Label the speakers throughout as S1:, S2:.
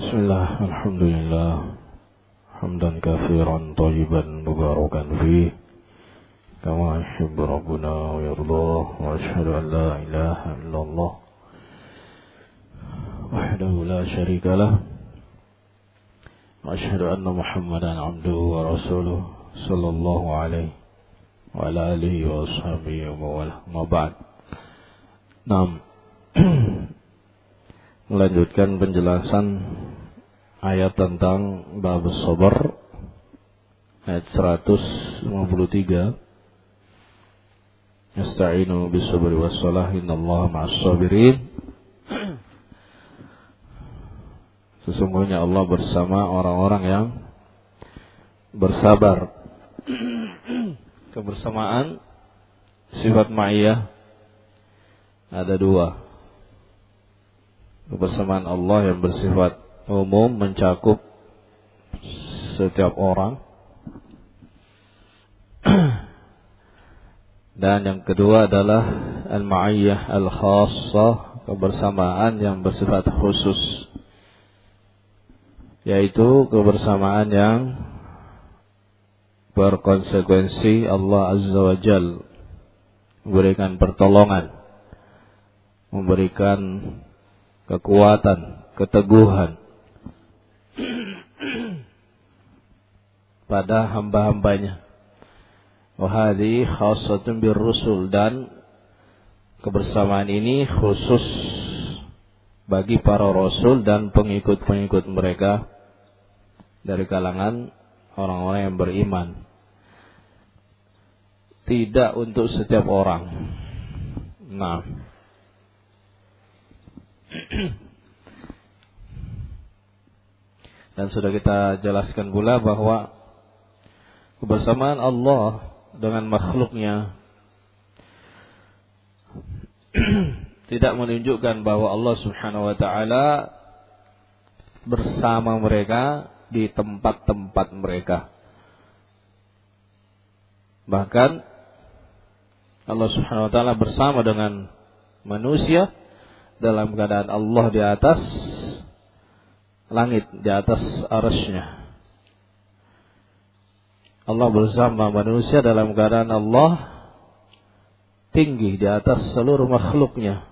S1: Bismillah, alhamdulillah, hamdan katsiran thayyiban mubarakan fih, kama yuhibbu rabbuna wa yardah, wa asyhadu an la ilaha illallah wahdahu la syarika lah, wa asyhadu anna Muhammadan abduhu wa rasuluh sallallahu alaihi wa ala alihi wa ashabihi wa mawalah. Ma ba'd. Melanjutkan penjelasan ayat tentang bab sabar, ayat 153. Nasta'inu bis-sabri was-salah, innallaha ma'as-sabirin. Sesungguhnya Allah bersama orang-orang yang bersabar. Kebersamaan sifat ma'iyah ada dua. Kebersamaan Allah yang bersifat umum, mencakup setiap orang. Dan yang kedua adalah al-ma'iyyah al-khassah, kebersamaan yang bersifat khusus, yaitu kebersamaan yang berkonsekuensi Allah Azza wa Jal memberikan pertolongan, memberikan kekuatan, keteguhan pada hamba-hambanya. Wa hadhi khassatun birrusul, dan kebersamaan ini khusus bagi para rasul dan pengikut-pengikut mereka dari kalangan orang-orang yang beriman. Tidak untuk setiap orang. Dan sudah kita jelaskan pula bahwa kebersamaan Allah dengan makhluknya tidak menunjukkan bahwa Allah Subhanahu wa ta'ala bersama mereka di tempat-tempat mereka. Bahkan Allah Subhanahu wa ta'ala bersama dengan manusia dalam keadaan Allah di atas langit, di atas arasy-Nya. Allah bersama manusia dalam keadaan Allah tinggi di atas seluruh makhluknya.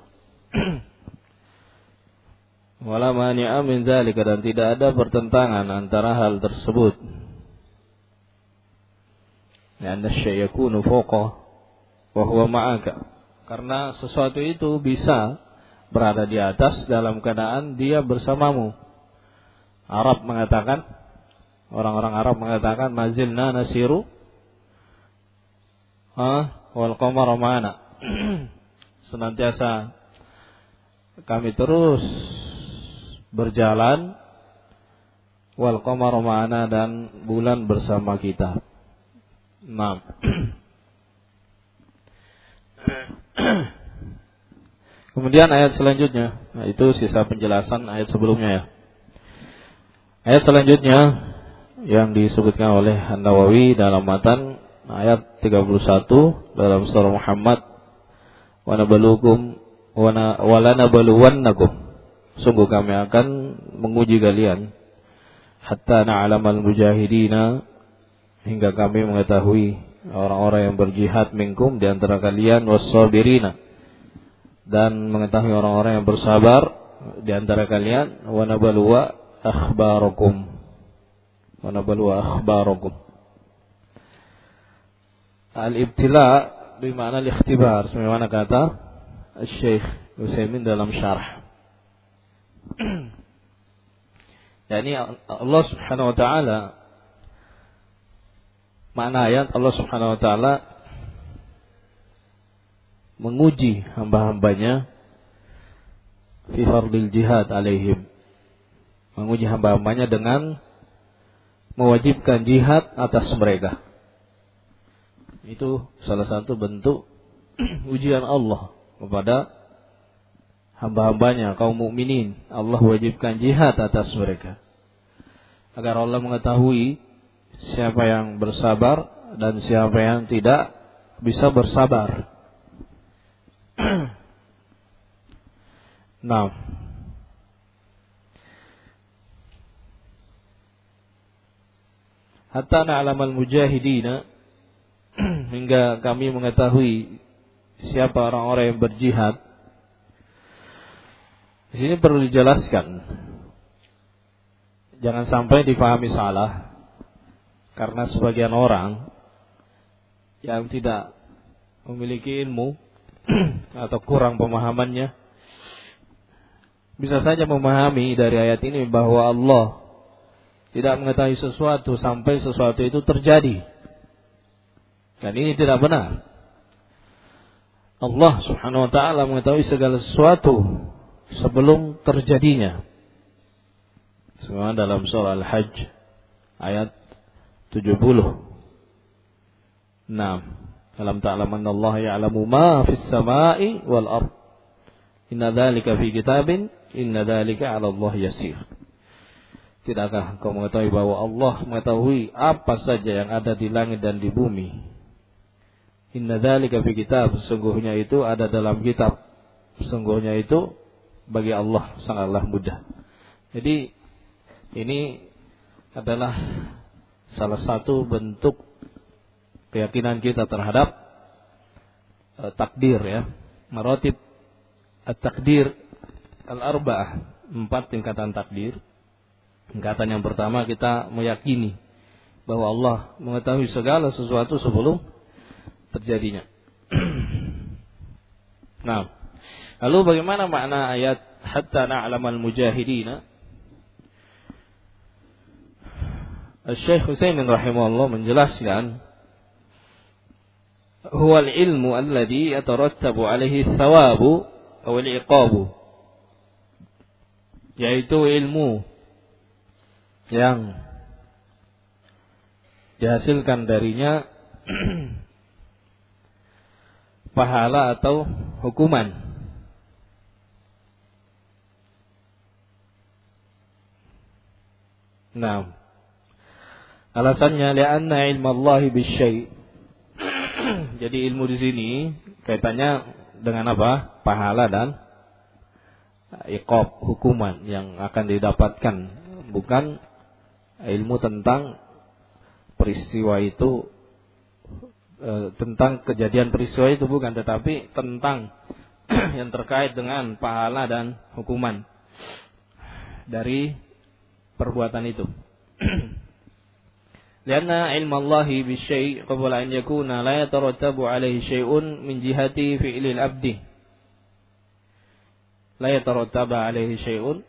S1: Wala mani'a min dzalika, dan tidak ada pertentangan antara hal tersebut. Li'anna asy-syai' yakunu fawqa wa huwa ma'aka. Karena sesuatu itu bisa berada di atas dalam keadaan dia bersamamu. Orang-orang Arab mengatakan mazilna nasiru wal qamara ma'ana. Senantiasa kami terus berjalan, wal qamara ma'ana, dan bulan bersama kita. Kemudian ayat selanjutnya, itu sisa penjelasan ayat sebelumnya ya. Ayat selanjutnya yang disebutkan oleh An-Nawawi dalam matan ayat 31 dalam surah Muhammad, wa nabluukum wa lanabluwannakum, sungguh kami akan menguji kalian, hatta na'lamal mujahidina, hingga kami mengetahui orang-orang yang berjihad minkum di antara kalian, was-sabirina, dan mengetahui orang-orang yang bersabar di antara kalian, wa nabluwa akhbarakum, wa nabluwa akhbarakum. Al-ibtila bermakna al-ikhtibar, sebagaimana kata Syekh Utsaimin dalam syarah. Yani Allah Subhanahu wa ta'ala, makna ayat Allah Subhanahu wa ta'ala menguji hamba-hambanya fi fardil jihad alaihim, menguji hamba-hambanya dengan mewajibkan jihad atas mereka. Itu salah satu bentuk ujian Allah kepada hamba-hambanya, kaum mukminin. Allah wajibkan jihad atas mereka agar Allah mengetahui siapa yang bersabar dan siapa yang tidak bisa bersabar. hatta na'lamal mujahidina, hingga kami mengetahui siapa orang-orang yang berjihad. Di sini perlu dijelaskan, jangan sampai difahami salah, karena sebagian orang yang tidak memiliki ilmu atau kurang pemahamannya bisa saja memahami dari ayat ini bahwa Allah tidak mengetahui sesuatu sampai sesuatu itu terjadi. Dan ini tidak benar. Allah Subhanahu wa ta'ala mengetahui segala sesuatu sebelum terjadinya. Semua dalam surah Al-Hajj ayat 70. Naam. Alam ta'lamanna Allah ya'lamu ma fis sama'i wal ard. Inna dzalika fi kitabin, inna dzalika 'ala Allah yasir. Tidakkah engkau mengetahui bahwa Allah mengetahui apa saja yang ada di langit dan di bumi? Inna dzalika fi kitab, sesungguhnya itu ada dalam kitab. Sesungguhnya itu bagi Allah sangatlah mudah. Jadi ini adalah salah satu bentuk keyakinan kita terhadap takdir, ya. Maratib at-takdir al-arba'ah, 4 tingkatan takdir. Tingkatan yang pertama, kita meyakini bahwa Allah mengetahui segala sesuatu sebelum terjadinya. Nah, lalu bagaimana makna ayat hatta na'lamal mujahidina? Syekh Utsaimin rahimahullah menjelaskan, huwal ilmu alladhi yatarattabu alaihi thawabu aw al-iqabu, yaitu ilmu yang dihasilkan darinya pahala atau hukuman. Nah, alasannya li'anna ilmallahi bisyai'. Jadi ilmu di sini kaitannya dengan apa? Pahala dan iqab, hukuman yang akan didapatkan, bukan ilmu tentang peristiwa itu, tentang kejadian peristiwa itu bukan, tetapi tentang yang terkait dengan pahala dan hukuman dari perbuatan itu. Lianna ilmu Allahi bisyai' qabla an yakuna la yatarattabu alaihi syai'un min jihati fi'lil abdi. La yatarattabu alaihi syai'un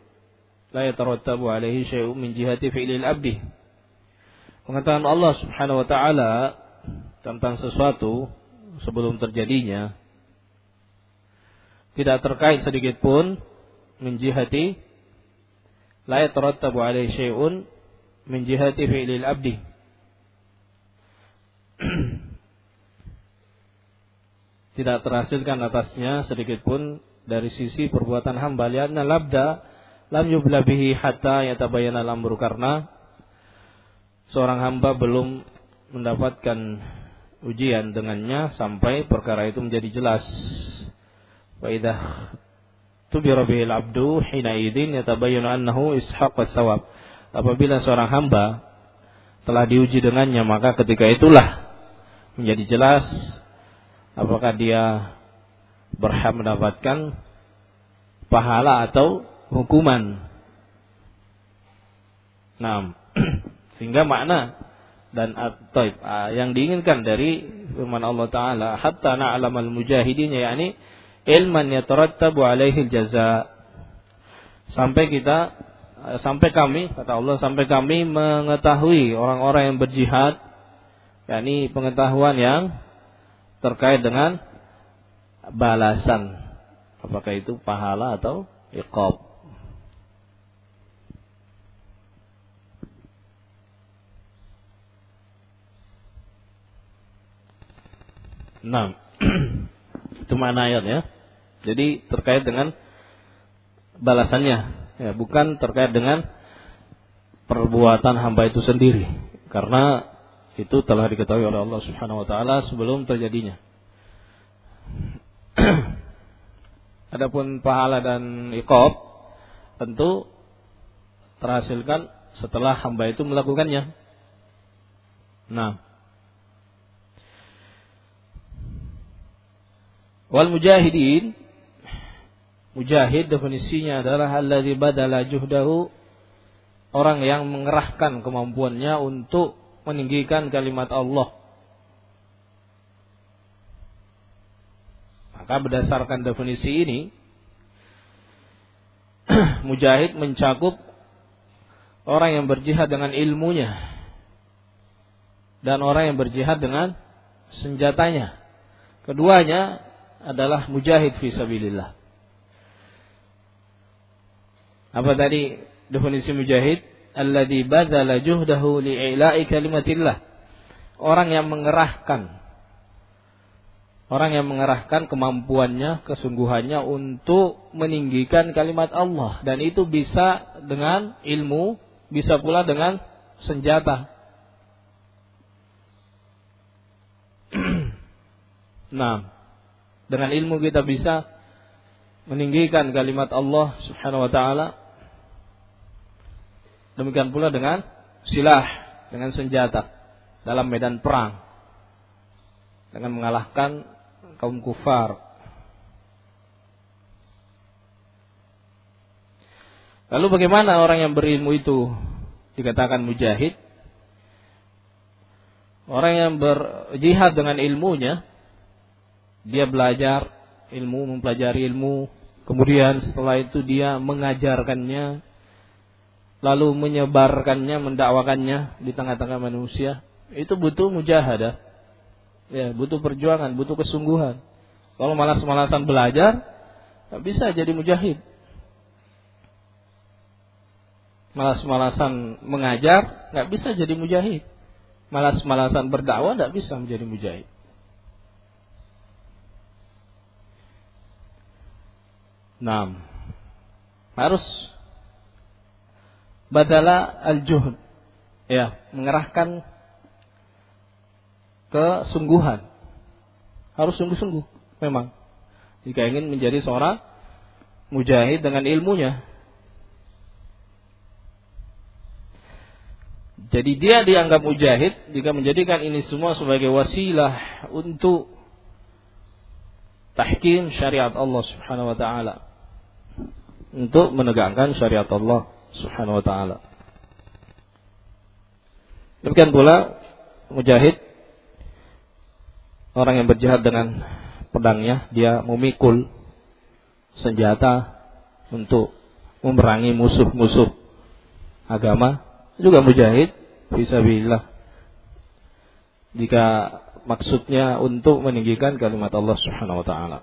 S1: min jihati fi'lil abdi. Pengetahuan Allah Subhanahu wa ta'ala tentang sesuatu sebelum terjadinya tidak terkait sedikit pun min jihati la yatarattabu alaihi syai'un min jihati fi'lil abdi. Tidak terhasilkan atasnya sedikit pun dari sisi perbuatan hamba, lianna labda lam yubla bihi hatta yatabayyana al-amru, karena seorang hamba belum mendapatkan ujian dengannya sampai perkara itu menjadi jelas. Wa idza tubira bihi al-abdu hina idzin yatabayyanu annahu ishaq ats-tsawab. Apabila seorang hamba telah diuji dengannya, maka ketika itulah menjadi jelas apakah dia berhak mendapatkan pahala atau hukuman. Nah, sehingga makna dan at-taib yang diinginkan dari firman Allah Ta'ala hatta na'lamal mujahidin, yakni ilman yatarattabu alaihi al-jaza, sampai kami, kata Allah, sampai kami mengetahui orang-orang yang berjihad, yakni pengetahuan yang terkait dengan balasan, apakah itu pahala atau iqab. Nah, itu makna ayat, ya. Jadi terkait dengan balasannya, ya, bukan terkait dengan perbuatan hamba itu sendiri, karena itu telah diketahui oleh Allah Subhanahu wa ta'ala sebelum terjadinya. Adapun pahala dan iqab tentu terhasilkan setelah hamba itu melakukannya. Nah, wal mujahidin, mujahid definisinya adalah alladzi badala juhdahu, orang yang mengerahkan kemampuannya untuk meninggikan kalimat Allah. Maka berdasarkan definisi ini, mujahid mencakup orang yang berjihad dengan ilmunya dan orang yang berjihad dengan senjatanya. Keduanya adalah mujahid fi sabilillah. Apa tadi definisi mujahid? Alladzi badzala juhdahu li'ila'i kalimatillah. Orang yang mengerahkan kemampuannya, kesungguhannya untuk meninggikan kalimat Allah, dan itu bisa dengan ilmu, bisa pula dengan senjata. Nah, dengan ilmu kita bisa meninggikan kalimat Allah Subhanahu wa taala. Demikian pula dengan silah, dengan senjata dalam medan perang, dengan mengalahkan kaum kufar. Lalu bagaimana orang yang berilmu itu dikatakan mujahid? Orang yang berjihad dengan ilmunya, dia belajar ilmu, mempelajari ilmu, kemudian setelah itu dia mengajarkannya, lalu menyebarkannya, mendakwakannya di tengah-tengah manusia. Itu butuh mujahadah. Ya, butuh perjuangan, butuh kesungguhan. Kalau malas-malasan belajar, tak bisa jadi mujahid. Malas-malasan mengajar, tak bisa jadi mujahid. Malas-malasan berdakwah, tak bisa menjadi mujahid. Nah, harus badala al-juhd, ya, mengerahkan kesungguhan. Harus sungguh-sungguh memang jika ingin menjadi seorang mujahid dengan ilmunya. Jadi dia dianggap mujahid jika menjadikan ini semua sebagai wasilah untuk tahkim syariat Allah Subhanahu wa taala, untuk menegakkan syariat Allah Subhanahu wa taala. Demikian pula mujahid, orang yang berjihad dengan pedangnya, dia memikul senjata untuk memerangi musuh-musuh agama, juga mujahid fisabilillah. Jika maksudnya untuk meninggikan kalimat Allah Subhanahu wa taala.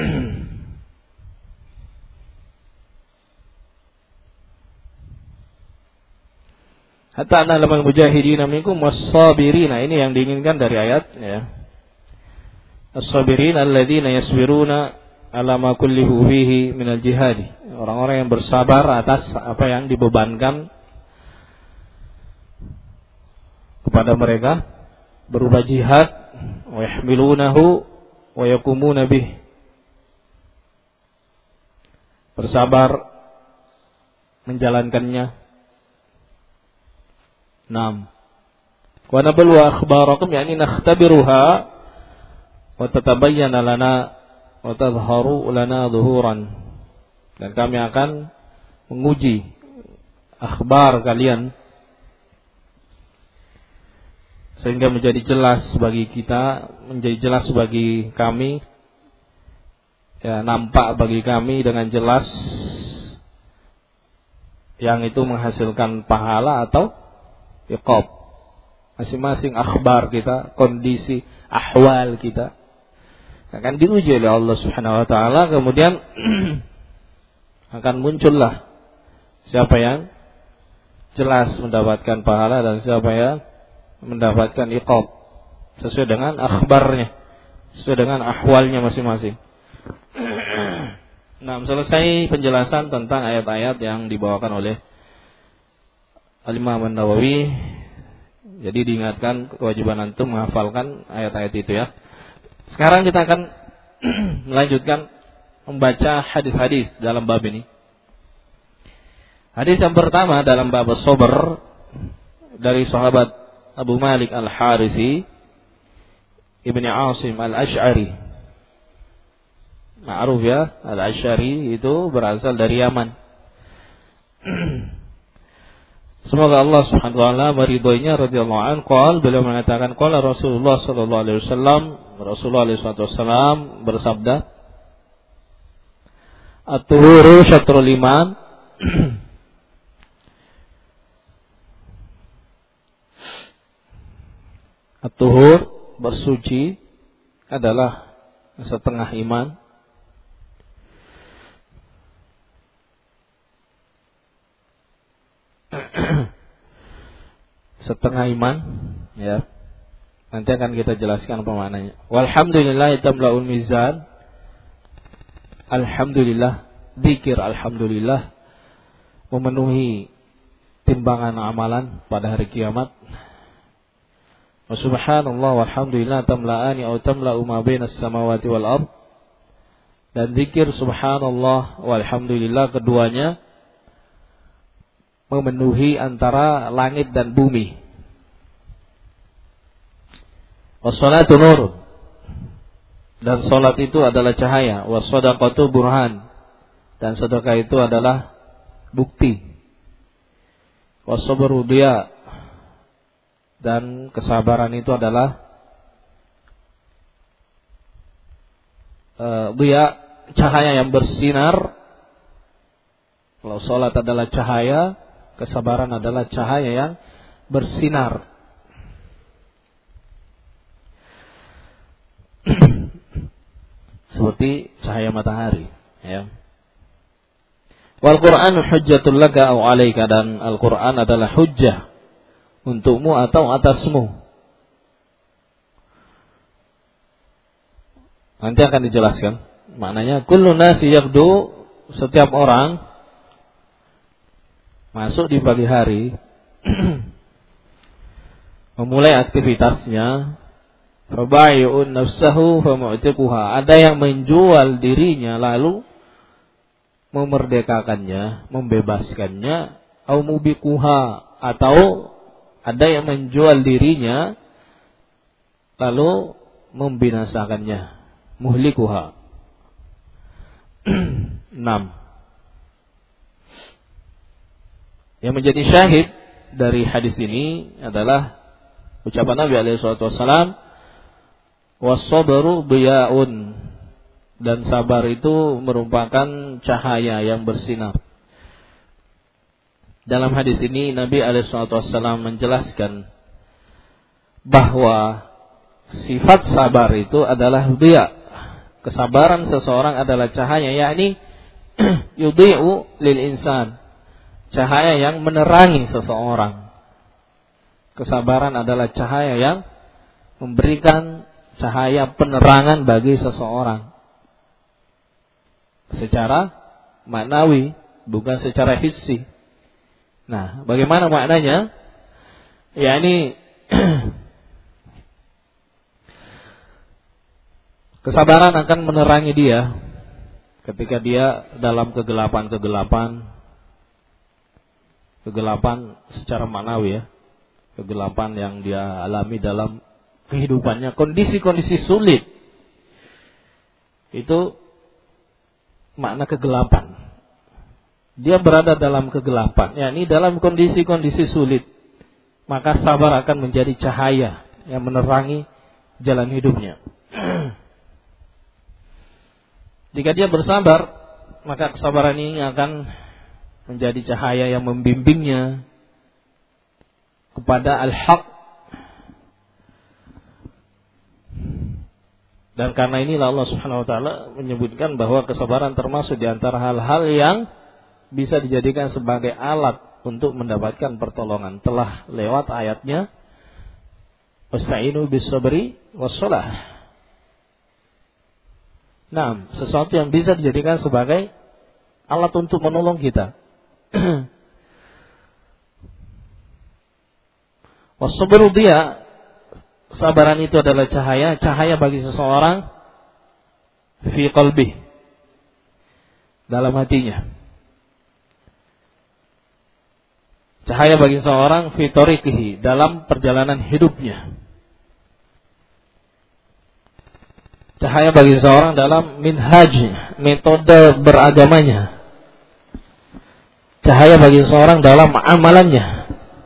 S1: Hatta na'lamal mujahidina minkum was-sabirina, ini yang diinginkan dari ayat, ya. As-sabirin alladzina yasbiruna ala ma kullihu fihi minal jihad. Orang-orang yang bersabar atas apa yang dibebankan kepada mereka berupa jihad, wa yahmilunahu wa yaqumuna bih. Bersabar menjalankannya. Naam. Wa nablu akhbarakum, yani nakhtabiruha wa tatabayyana lana wa tadhharu lana dhuhuran. Dan kami akan menguji akhbar kalian sehingga menjadi jelas bagi kita, menjadi jelas bagi kami, ya, nampak bagi kami dengan jelas, yang itu menghasilkan pahala atau iqab. Masing-masing akhbar kita, kondisi, ahwal kita akan diuji oleh Allah Subhanahu wa taala, kemudian akan muncullah siapa yang jelas mendapatkan pahala dan siapa yang mendapatkan iqab sesuai dengan akhbarnya, sesuai dengan ahwalnya masing-masing. Nah, selesai penjelasan tentang ayat-ayat yang dibawakan oleh Al-Imam An-Nawawi. Jadi diingatkan kewajiban antum menghafalkan ayat-ayat itu, ya. Sekarang kita akan melanjutkan membaca hadis-hadis dalam bab ini. Hadis yang pertama dalam bab as-sabr dari sahabat Abu Malik Al-Harithi Ibni Asim Al-Ash'ari. Ma'ruf ya, Al-Ash'ari itu berasal dari Yaman. Semoga Allah Subhanahu wa taala meridhoinya radhiyallahu anhu. Qala, beliau mengatakan qala Rasulullah sallallahu alaihi wasallam, Rasulullah alaihi wasallam bersabda, "At-tuhuru syatrul iman." At-tuhur, bersuci, adalah setengah iman. Setengah iman, ya. Nanti akan kita jelaskan apa maknanya. Walhamdulillah tamla'ul mizan. Alhamdulillah, zikir alhamdulillah memenuhi timbangan amalan pada hari kiamat. Wa subhanallah walhamdulillah tamla'ani aw tamla'u ma bainas samawati wal ard. Dan zikir subhanallah walhamdulillah keduanya memenuhi antara langit dan bumi. Wassalatu nur, dan salat itu adalah cahaya. Wassadaqatu burhan, dan sedekah itu adalah bukti. Wassabru diya, dan kesabaran itu adalah diya, cahaya yang bersinar. Kalau salat adalah cahaya, kesabaran adalah cahaya yang bersinar. Seperti cahaya matahari, ya. Wal Qur'anu hujjatul laka aw 'alaika, dan Al-Qur'an adalah hujjah untukmu atau atasmu. Nanti akan dijelaskan maknanya. Kullu nasi yaghdu, setiap orang masuk di pagi hari memulai aktivitasnya. Fabayyun nafsahu famu'tiquha, ada yang menjual dirinya lalu memerdekakannya, membebaskannya. Au mubiquha, atau ada yang menjual dirinya lalu membinasakannya, muhlikuha. 6. Yang menjadi syahid dari hadis ini adalah ucapan Nabi alaihi wasallam, was-sabru diya'un, dan sabar itu merupakan cahaya yang bersinar. Dalam hadis ini Nabi alaihi wasallam menjelaskan bahwa sifat sabar itu adalah diya. Kesabaran seseorang adalah cahaya, yakni yudhi'u lil insan, cahaya yang menerangi seseorang. Kesabaran adalah cahaya yang memberikan cahaya penerangan bagi seseorang secara maknawi, bukan secara hissi. Nah, bagaimana maknanya? Yakni kesabaran akan menerangi dia ketika dia dalam kegelapan secara maknawi, ya. Kegelapan yang dia alami dalam kehidupannya, kondisi-kondisi sulit. Itu makna kegelapan. Dia berada dalam kegelapan, yakni dalam kondisi-kondisi sulit. Maka sabar akan menjadi cahaya yang menerangi jalan hidupnya. Jika dia bersabar, maka kesabaran ini akan menjadi cahaya yang membimbingnya kepada al-haq. Dan karena inilah Allah Subhanahu wa taala menyebutkan bahwa kesabaran termasuk di antara hal-hal yang bisa dijadikan sebagai alat untuk mendapatkan pertolongan. Telah lewat ayatnya, wasta'inu bis-sabri was-shalah. Nah, sesuatu yang bisa dijadikan sebagai alat untuk menolong kita. Was-sabru dia, sabaran itu adalah cahaya bagi seseorang fi qalbi, dalam hatinya. Cahaya bagi seorang fi tariqihi, dalam perjalanan hidupnya. Cahaya bagi seorang dalam minhaj, metode beragamanya. Cahaya bagi seorang dalam amalannya.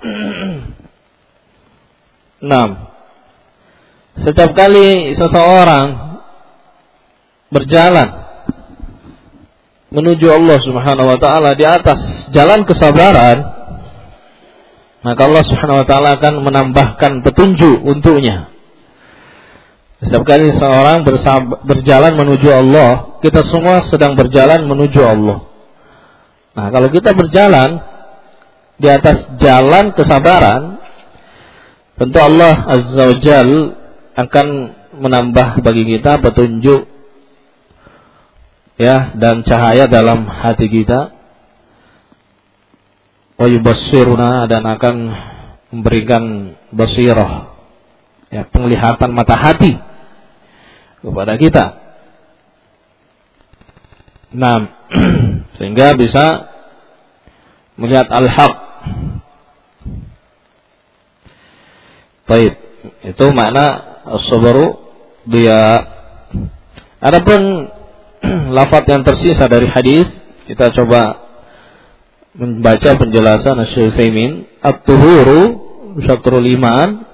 S1: 6. Setiap kali seseorang berjalan menuju Allah Subhanahu wa taala di atas jalan kesabaran, maka Allah Subhanahu wa taala akan menambahkan petunjuk untuknya. Setiap kali seorang berjalan menuju Allah, kita semua sedang berjalan menuju Allah. Nah, kalau kita berjalan di atas jalan kesabaran, tentu Allah Azza wa Jalla akan menambah bagi kita petunjuk, ya, dan cahaya dalam hati kita. Wa yubassiruna, dan akan memberikan basirah, ya, penglihatan mata hati kepada kita. Nah, sehingga bisa melihat al-haq. Baik, itu makna as-sabru dia. Adapun lafaz yang tersisa dari hadis, kita coba membaca penjelasan Syekh Utsaimin. At-tuhuru syatrul iman.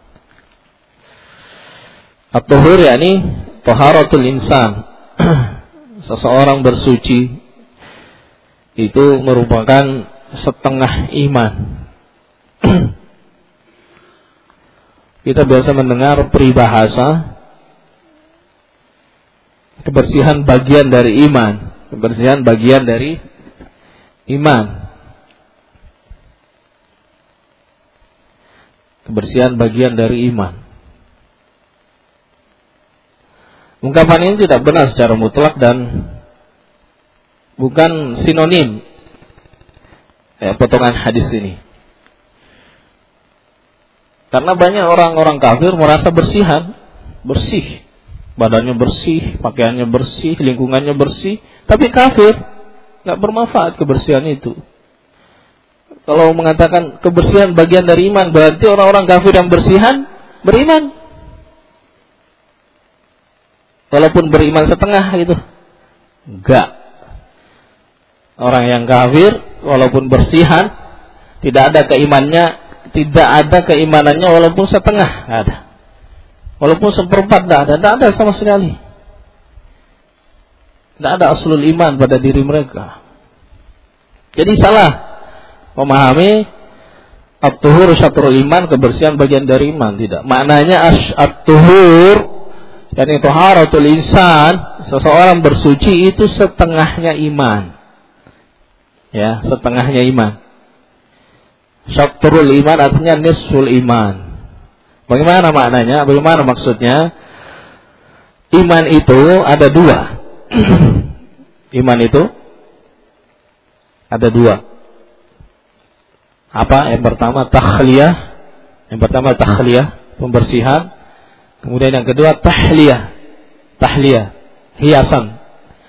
S1: At-tuhur yakni taharatul insan. Seseorang bersuci itu merupakan setengah iman. Kita biasa mendengar peribahasa kebersihan bagian dari iman, kebersihan bagian dari iman. Kebersihan bagian dari iman. Ungkapan ini tidak benar secara mutlak dan bukan sinonim, ya, potongan hadis ini. Karena banyak orang-orang kafir merasa bersih, badannya bersih, pakaiannya bersih, lingkungannya bersih, tapi kafir, nggak bermanfaat kebersihan itu. Kalau mengatakan kebersihan bagian dari iman, berarti orang-orang kafir yang beriman. Walaupun beriman setengah gitu, enggak. Orang yang kafir walaupun bersihan, tidak ada keimanannya walaupun setengah, enggak ada. Walaupun seperempat, enggak ada sama sekali. Tidak ada aslul iman pada diri mereka. Jadi salah memahami at-tuhur syatrul iman, kebersihan bagian dari iman. Tidak. Maknanya at-tuhur, yakni taharatul insan, seseorang bersuci itu setengahnya iman. Ya, setengahnya iman. Syatrul iman artinya nisful iman. Bagaimana maknanya? Bagaimana maksudnya? Iman itu ada dua. Iman itu ada dua. Apa? Yang pertama takhliyah, pembersihan. Kemudian yang kedua tahliyah, hiasan.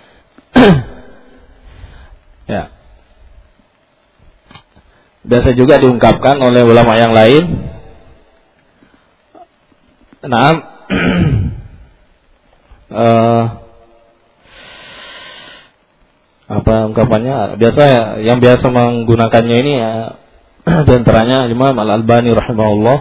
S1: Ya. Biasa juga diungkapkan oleh ulama yang lain. Nah, apa ungkapannya? Yang biasa menggunakannya ini ya, di antaranya Imam Al-Albani rahimahullah,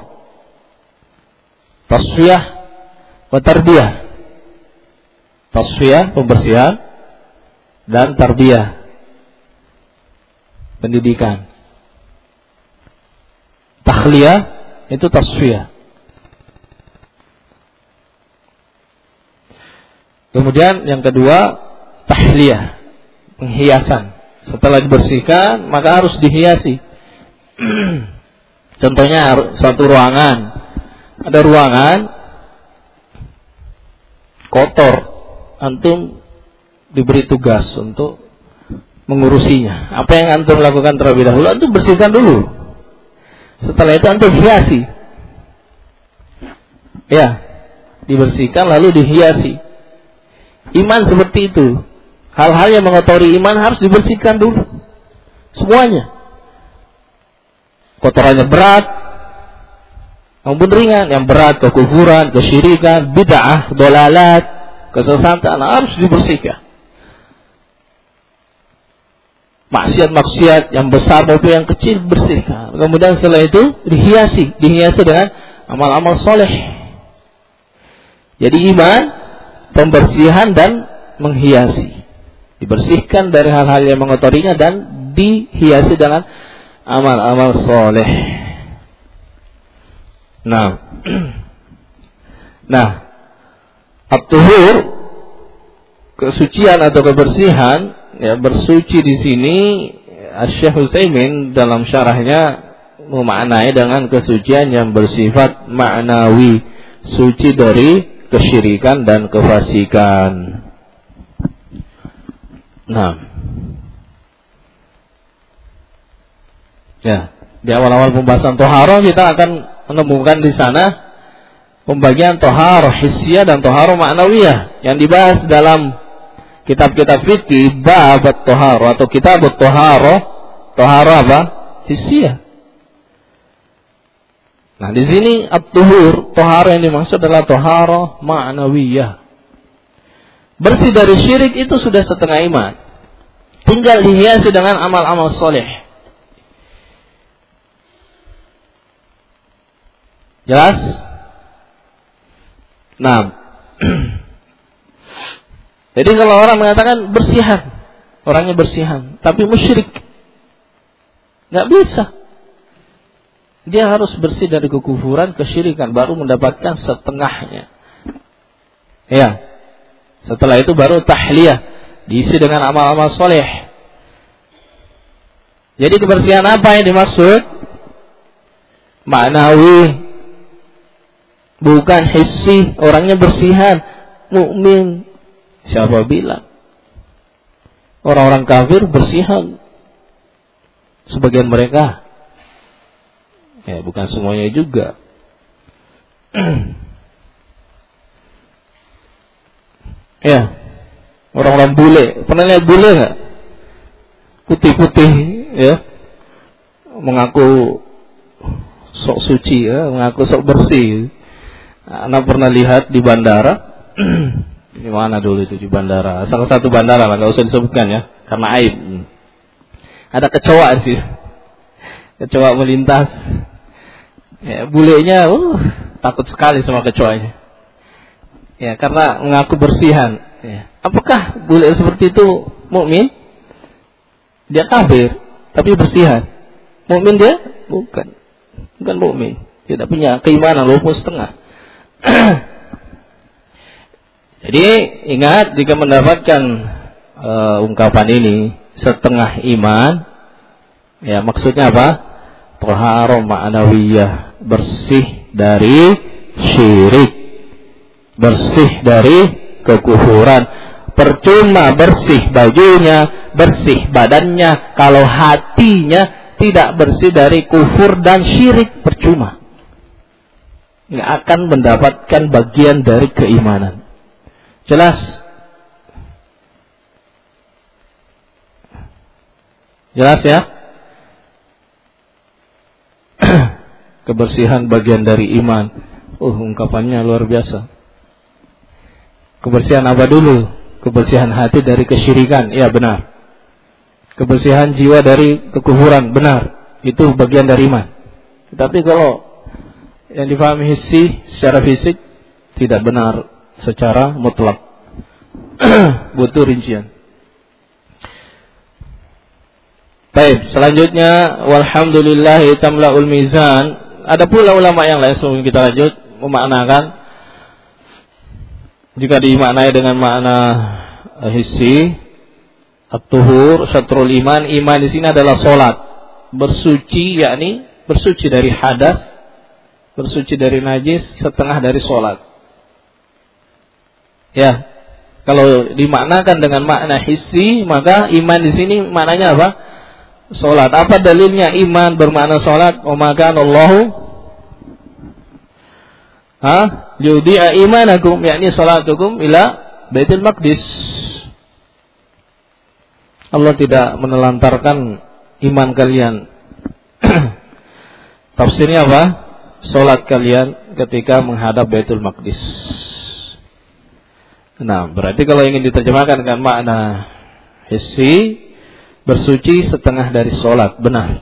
S1: tasfiyah wa tarbiyah. Tasfiyah, pembersihan, dan tarbiyah, pendidikan. Takhliyah itu tasfiyah. Kemudian yang kedua tahliyah, penghiasan. Setelah dibersihkan maka harus dihiasi. Contohnya satu ruangan, ada ruangan kotor, antum diberi tugas untuk mengurusinya. Apa yang antum lakukan terlebih dahulu? Antum bersihkan dulu. Setelah itu antum hiasi. Ya, dibersihkan lalu dihiasi. Iman seperti itu. Hal-hal yang mengotori iman harus dibersihkan dulu. Semuanya. kotorannya berat maupun ringan. Yang berat kekufuran, kesyirikan, bid'ah, dolalat, kesesatan harus dibersihkan. Maksiat-maksiat yang besar maupun yang kecil bersihkan. Kemudian setelah itu dihiasi dengan amal-amal soleh. Jadi iman, pembersihan dan menghiasi. Dibersihkan dari hal-hal yang mengotorinya dan dihiasi dengan amal-amal soleh. Nah, at-tuhur, kesucian atau kebersihan, ya, bersuci di sini Syekh Utsaimin dalam syarahnya memaknai dengan kesucian yang bersifat maknawi, suci dari kesyirikan dan kefasikan. Nah, ya, di awal-awal pembahasan toharoh kita akan menemukan di sana pembagian toharoh hissiyah dan toharoh maknawiyah yang dibahas dalam kitab-kitab fikih bab toharoh atau kitab toharoh apa? Hissiyah. Nah, di sini at-tuhur, toharoh yang dimaksud adalah toharoh maknawiyah. Bersih dari syirik itu sudah setengah iman. Tinggal dihiasi dengan amal-amal soleh. Jelas? Nah, jadi kalau orang mengatakan bersihan, orangnya bersihan, tapi musyrik, nggak bisa. Dia harus bersih dari kekufuran, kesyirikan, baru mendapatkan setengahnya. Ya. Setelah itu baru tahliyah, diisi dengan amal-amal soleh. Jadi kebersihan apa yang dimaksud? Maknawi, bukan hissi. Orangnya bersihan, mukmin. Siapa bilang? Orang-orang kafir bersihan, sebagian mereka. Ya, bukan semuanya juga. Ya, orang-orang bule, pernah lihat bule nggak? Putih-putih, ya, mengaku sok suci, ya, mengaku sok bersih. Anak pernah lihat di bandara, di mana dulu itu di bandara? Salah satu bandara lah, nggak usah disebutkan ya, karena aib. Ada kecoa sih, kecoa melintas. Ya, bulenya, takut sekali sama kecoanya. Ya, karena mengaku bersihan. Ya. Apakah bule seperti itu mukmin? Dia kafir, tapi bersihan. Mukmin dia? Bukan mukmin. Tidak punya keimanan, walaupun setengah. Jadi ingat, jika mendapatkan ungkapan ini setengah iman, ya maksudnya apa? Toharoh ma'nawiyah, bersih dari syirik, bersih dari kekufuran. Percuma bersih bajunya, bersih badannya, kalau hatinya tidak bersih dari kufur dan syirik, percuma. Nggak akan mendapatkan bagian dari keimanan. Jelas? Jelas ya? Kebersihan bagian dari iman. Ungkapannya luar biasa. Kebersihan apa dulu? Kebersihan hati dari kesyirikan. Ya, benar. Kebersihan jiwa dari kekufuran. Benar. Itu bagian dari iman. Tetapi kalau yang difahami hissi secara fisik, tidak benar secara mutlak. Butuh rincian. Baik, selanjutnya walhamdulillahi tamla'ul mizan. Ada pula ulama yang lain sebelum kita lanjut memaknakan, jika dimaknai dengan makna hissi, at-tuhur, syatrul iman, iman di sini adalah salat, bersuci, yakni bersuci dari hadas, bersuci dari najis, setengah dari salat. Ya, kalau dimaknakan dengan makna hissi, maka iman di sini maknanya apa? Salat. Apa dalilnya iman bermakna salat? Wa maka Allahu yudi'a imanakum, yakni salatukum ila Baitul Maqdis. Allah tidak menelantarkan iman kalian Tafsirnya apa? Salat kalian ketika menghadap Baitul Maqdis. Nah, berarti kalau ingin diterjemahkan dengan makna hissi, bersuci setengah dari salat, benar.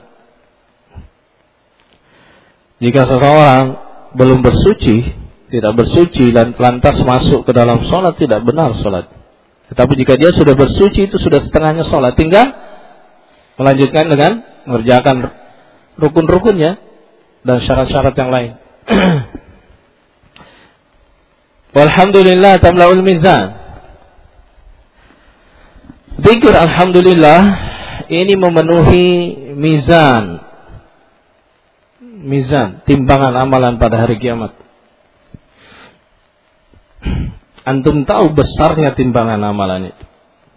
S1: Jika seseorang belum bersuci, tidak bersuci dan lantas masuk ke dalam salat, tidak benar salat. Tetapi jika dia sudah bersuci, itu sudah setengahnya salat, tinggal melanjutkan dengan mengerjakan rukun-rukunnya dan syarat-syarat yang lain. Walhamdulillah tamla'ul mizan. Zikir alhamdulillah ini memenuhi mizan, timbangan amalan pada hari kiamat. Antum tahu besarnya timbangan amalan itu.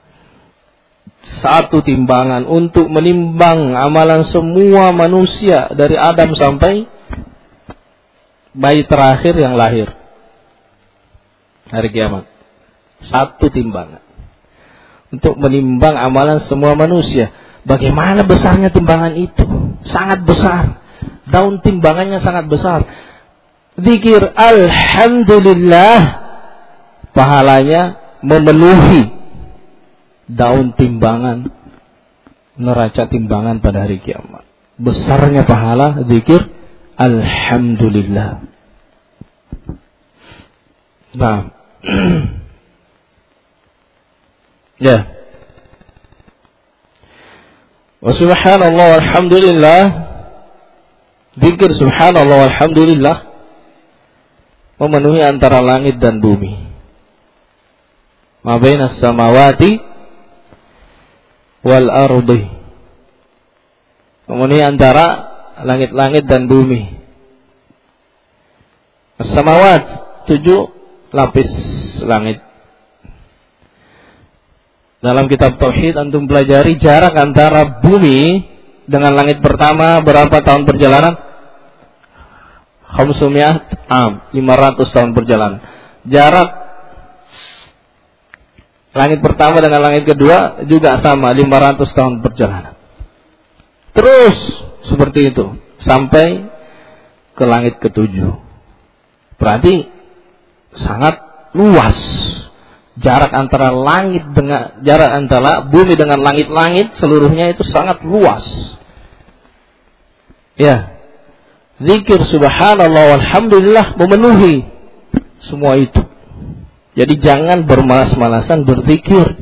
S1: Satu timbangan untuk menimbang amalan semua manusia dari Adam sampai bayi terakhir yang lahir hari kiamat. Satu timbangan untuk menimbang amalan semua manusia. Bagaimana besarnya timbangan itu? Sangat besar. Daun timbangannya sangat besar. Zikir alhamdulillah pahalanya memenuhi daun timbangan, neraca timbangan pada hari kiamat. Besarnya pahala zikir alhamdulillah. Nah, ya. Wa subhanallah walhamdulillah. Zikir subhanallah walhamdulillah memenuhi antara langit dan bumi. Ma bainas samawati wal ardi, memenuhi antara langit-langit dan bumi. As-samawat 7 lapis langit. Dalam kitab tauhid antum pelajari jarak antara bumi dengan langit pertama berapa tahun perjalanan? 500 tahun perjalanan. Jarak langit pertama dengan langit kedua juga sama, 500 tahun perjalanan. Terus seperti itu sampai ke langit ketujuh. Berarti sangat luas jarak antara bumi dengan langit-langit seluruhnya itu sangat luas. Ya. Zikir subhanallah walhamdulillah memenuhi semua itu. Jadi jangan bermalas-malasan berzikir.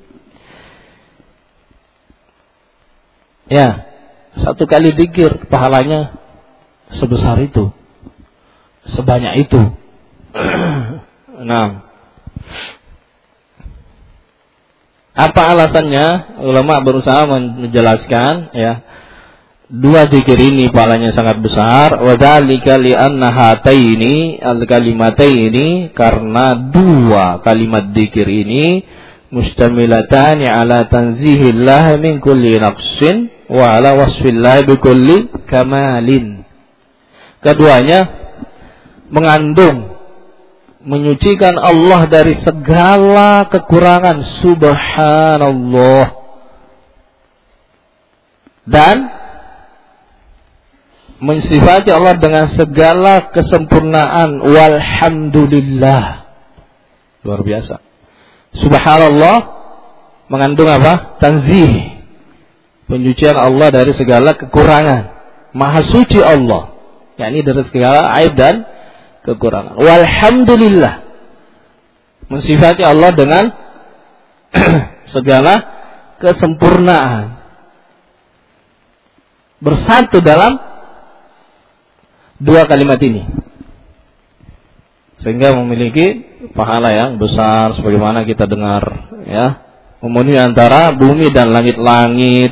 S1: Ya, satu kali zikir pahalanya sebesar itu, sebanyak itu. Nah, apa alasannya? Ulama berusaha menjelaskan, ya. 2 zikir ini pahalanya sangat besar. Wa dzalika li anna hataini al-kalimataini, karena 2 kalimat zikir ini mustamilatani ala tanzihillah min kulli naqsin wa ala wasfillah bi kulli kamalin. Keduanya mengandung menyucikan Allah dari segala kekurangan, subhanallah, dan mensifati Allah dengan segala kesempurnaan, walhamdulillah. Luar biasa. Subhanallah mengandung apa? Tanzih, penyucian Allah dari segala kekurangan. Maha suci Allah, yakni dari segala aib dan kekurangan. Walhamdulillah mensifati Allah dengan segala kesempurnaan. Bersatu dalam 2 kalimat ini, sehingga memiliki pahala yang besar sebagaimana kita dengar, ya, memenuhi antara bumi dan langit-langit.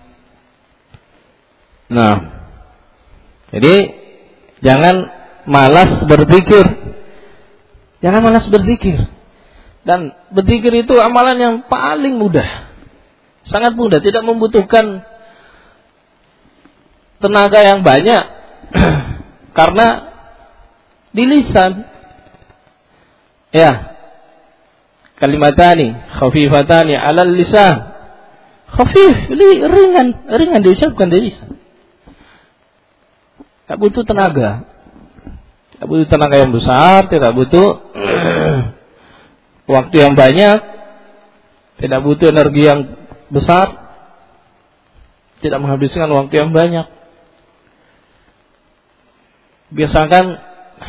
S1: Nah, jadi jangan malas berzikir. Jangan malas berzikir. Dan berzikir itu amalan yang paling mudah. Sangat mudah, tidak membutuhkan tenaga yang banyak. Karena di lisan, ya, kalimatani khafifatani 'alal lisan. Khafif, ringan diucapkan di lisan. Tidak butuh tenaga. Tidak butuh tenaga yang besar, tidak butuh waktu yang banyak, tidak butuh energi yang besar, tidak menghabiskan waktu yang banyak. Biasakan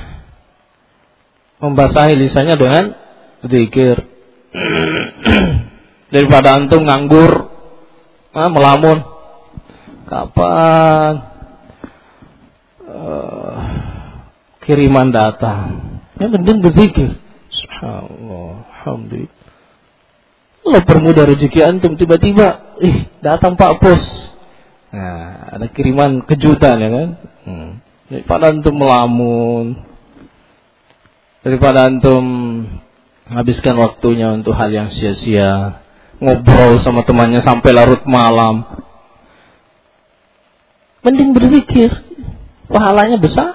S1: membasahi lisannya dengan zikir. Daripada antum nganggur, melamun. Kapan kiriman datang? Yang penting berzikir. Subhanallah, alhamdulillah. Allah permudah rezeki antum, tiba-tiba datang Pak Pos. Nah, ada kiriman kejutan ya kan? Daripada antum melamun, daripada antum habiskan waktunya untuk hal yang sia-sia, ngobrol sama temannya sampai larut malam, mending berzikir, pahalanya besar.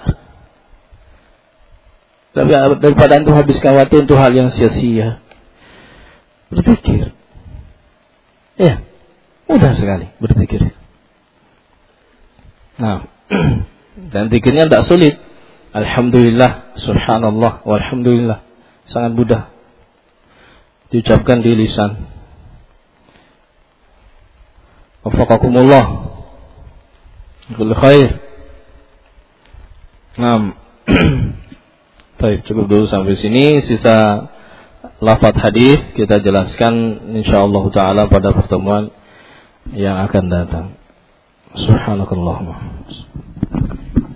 S1: Daripada antum habiskan waktu untuk hal yang sia-sia, berzikir. Ya, mudah sekali berzikir. Nah, dan zikirnya tidak sulit. Alhamdulillah, subhanallah, walhamdulillah. Sangat mudah diucapkan di lisan. Wafaqakumullah kullu khair. Naam. Baik, cukup dulu sampai sini. Sisa lafaz hadis kita jelaskan insyaallah taala pada pertemuan yang akan datang. Subhanakallahumma